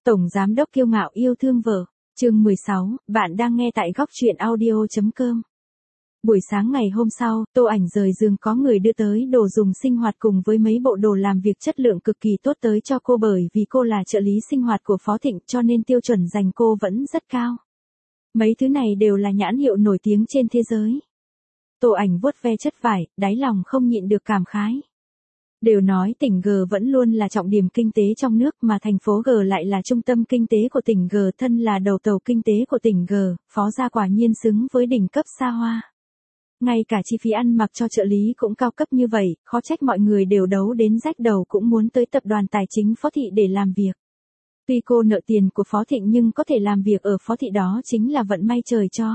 Tổng giám đốc kiêu ngạo yêu thương vợ. Chương 16, bạn đang nghe tại góc truyện audio.com. Buổi sáng ngày hôm sau, Tô Ảnh rời giường có người đưa tới đồ dùng sinh hoạt cùng với mấy bộ đồ làm việc chất lượng cực kỳ tốt tới cho cô, bởi vì cô là trợ lý sinh hoạt của Phó Thịnh cho nên tiêu chuẩn dành cô vẫn rất cao. Mấy thứ này đều là nhãn hiệu nổi tiếng trên thế giới. Tô Ảnh vuốt ve chất vải, đáy lòng không nhịn được cảm khái. Đều nói tỉnh G vẫn luôn là trọng điểm kinh tế trong nước, mà thành phố G lại là trung tâm kinh tế của tỉnh G, thân là đầu tàu kinh tế của tỉnh G, Phó gia quả nhiên xứng với đỉnh cấp xa hoa. Ngay cả chi phí ăn mặc cho trợ lý cũng cao cấp như vậy, khó trách mọi người đều đấu đến rách đầu cũng muốn tới tập đoàn tài chính Phó Thị để làm việc. Tuy cô nợ tiền của Phó Thịnh nhưng có thể làm việc ở Phó Thị đó chính là vận may trời cho.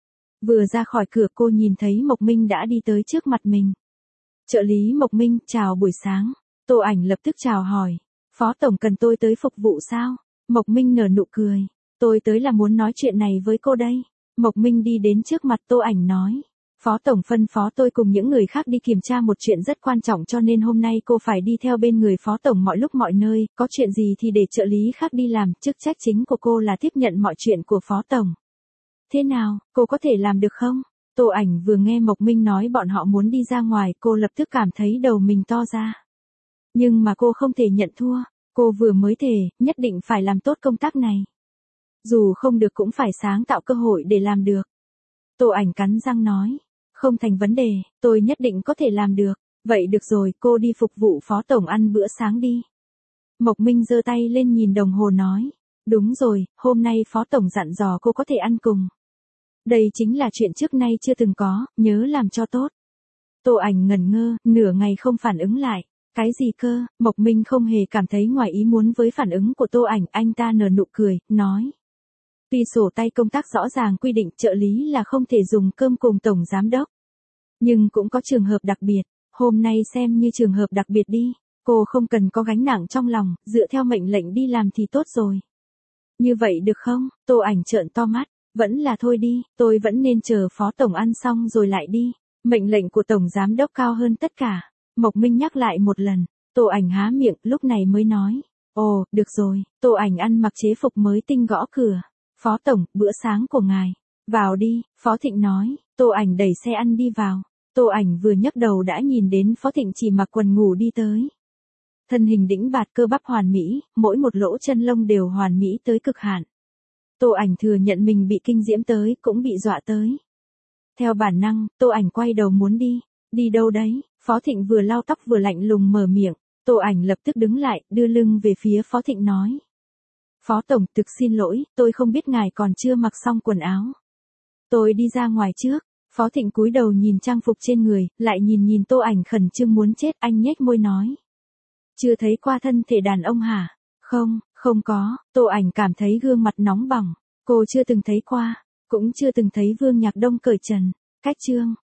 Vừa ra khỏi cửa cô nhìn thấy Mộc Minh đã đi tới trước mặt mình. Trợ lý Mộc Minh, chào buổi sáng. Tô Ảnh lập tức chào hỏi. Phó tổng cần tôi tới phục vụ sao? Mộc Minh nở nụ cười. Tôi tới là muốn nói chuyện này với cô đây. Mộc Minh đi đến trước mặt Tô Ảnh nói. Phó tổng phân phó tôi cùng những người khác đi kiểm tra một chuyện rất quan trọng, cho nên hôm nay cô phải đi theo bên người Phó tổng mọi lúc mọi nơi, có chuyện gì thì để trợ lý khác đi làm, chức trách chính của cô là tiếp nhận mọi chuyện của Phó tổng. Thế nào, cô có thể làm được không? Tô Ảnh vừa nghe Mộc Minh nói bọn họ muốn đi ra ngoài, cô lập tức cảm thấy đầu mình to ra. Nhưng mà cô không thể nhận thua, cô vừa mới thề, nhất định phải làm tốt công tác này. Dù không được cũng phải sáng tạo cơ hội để làm được. Tô Ảnh cắn răng nói, không thành vấn đề, tôi nhất định có thể làm được. Vậy được rồi, cô đi phục vụ Phó tổng ăn bữa sáng đi. Mộc Minh giơ tay lên nhìn đồng hồ nói, đúng rồi, hôm nay Phó tổng dặn dò cô có thể ăn cùng. Đây chính là chuyện trước nay chưa từng có, nhớ làm cho tốt. Tô Ảnh ngẩn ngơ, nửa ngày không phản ứng lại. Cái gì cơ? Mộc Minh không hề cảm thấy ngoài ý muốn với phản ứng của Tô Ảnh, anh ta nở nụ cười, nói. Tuy sổ tay công tác rõ ràng quy định trợ lý là không thể dùng cơm cùng tổng giám đốc. Nhưng cũng có trường hợp đặc biệt, hôm nay xem như trường hợp đặc biệt đi. Cô không cần có gánh nặng trong lòng, dựa theo mệnh lệnh đi làm thì tốt rồi. Như vậy được không? Tô Ảnh trợn to mắt. Vẫn là thôi đi, tôi vẫn nên chờ Phó tổng ăn xong rồi lại đi. Mệnh lệnh của tổng giám đốc cao hơn tất cả. Mộc Minh nhắc lại một lần. Tô Ảnh há miệng, lúc này mới nói. Ồ, được rồi. Tô Ảnh ăn mặc chế phục mới tinh gõ cửa. Phó tổng, bữa sáng của ngài. Vào đi, Phó Thịnh nói. Tô Ảnh đẩy xe ăn đi vào. Tô Ảnh vừa nhấc đầu đã nhìn đến Phó Thịnh chỉ mặc quần ngủ đi tới. Thân hình đĩnh bạt, cơ bắp hoàn mỹ, mỗi một lỗ chân lông đều hoàn mỹ tới cực hạn. Tô Ảnh thừa nhận mình bị kinh diễm tới, cũng bị dọa tới. Theo bản năng, Tô Ảnh quay đầu muốn đi. Đi đâu đấy? Phó Thịnh vừa lau tóc vừa lạnh lùng mở miệng. Tô Ảnh lập tức đứng lại, đưa lưng về phía Phó Thịnh nói. Phó tổng, thực xin lỗi, tôi không biết ngài còn chưa mặc xong quần áo. Tôi đi ra ngoài trước. Phó Thịnh cúi đầu nhìn trang phục trên người, lại nhìn Tô Ảnh khẩn trương muốn chết, anh nhếch môi nói. Chưa thấy qua thân thể đàn ông hả? Không, không có. Tô Ảnh cảm thấy gương mặt nóng bỏng. Cô chưa từng thấy qua, cũng chưa từng thấy Vương Nhạc Đông cởi trần. Cách chương